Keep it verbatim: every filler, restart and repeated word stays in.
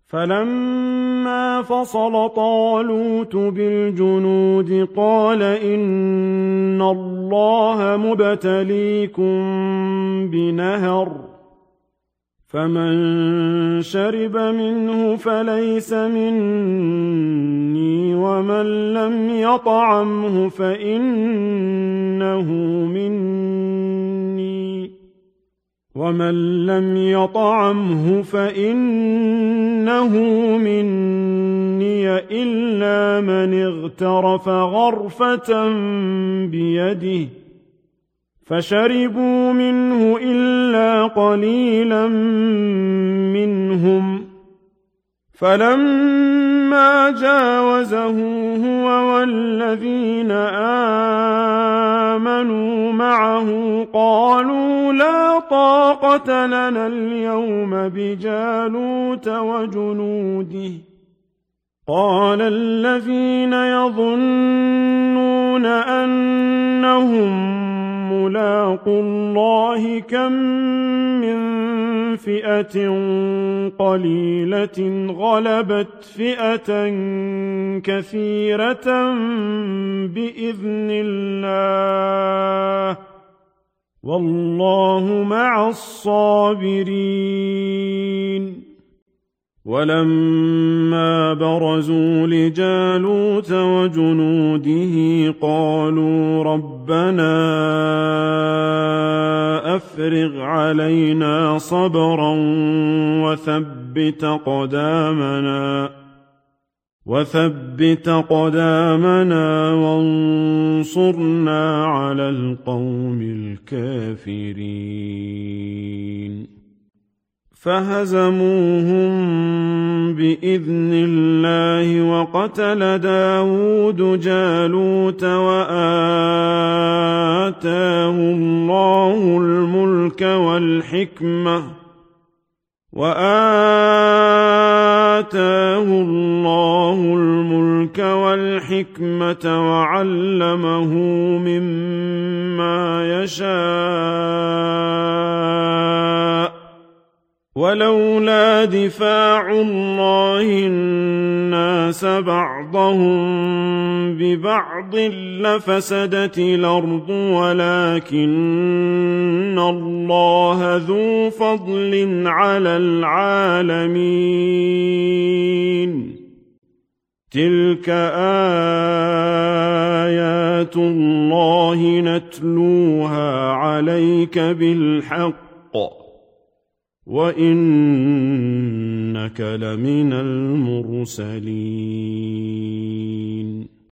فلما فصل طالوت بالجنود قال إن الله مبتليكم بنهر فمن شرب منه فليس مني ومن لم يطعمه فإنه مني ومن لم يطعمه فإنه مني إلا من اغترف غرفة بيده فشربوا منه إلا قليلا منهم فلما جاوزه هو والذين آمنوا معه قالوا لا طاقة لنا اليوم بجالوت وجنوده قال الذين يظنون أنهم ملاقوا الله كم من فئة قليلة غلبت فئة كثيرة بإذن الله والله مع الصابرين ولما برزوا لجالوت وجنوده قالوا ربنا أفرغ علينا صبرا وثبت قدامنا وثبت قدامنا وانصرنا على القوم الكافرين فهزموهم بإذن الله وقتل داود جالوت وآتاه الله الملك والحكمة وآتاه الله الملك والحكمة وعلمه مما يشاء ولولا دفاع الله الناس بعضهم ببعض لفسدت الأرض ولكن الله ذو فضل على العالمين تلك آيات الله نتلوها عليك بالحق وإنك لمن المرسلين